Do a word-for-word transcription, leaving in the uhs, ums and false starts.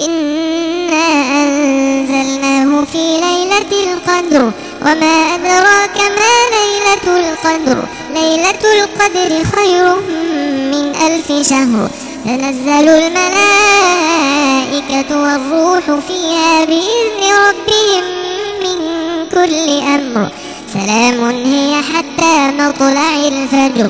إنا أنزلناه في ليلة القدر وما أدراك ما ليلة القدر ليلة القدر خير من ألف شهر تنزل الملائكة والروح فيها بإذن ربهم من كل أمر سلام هي حتى مطلع الفجر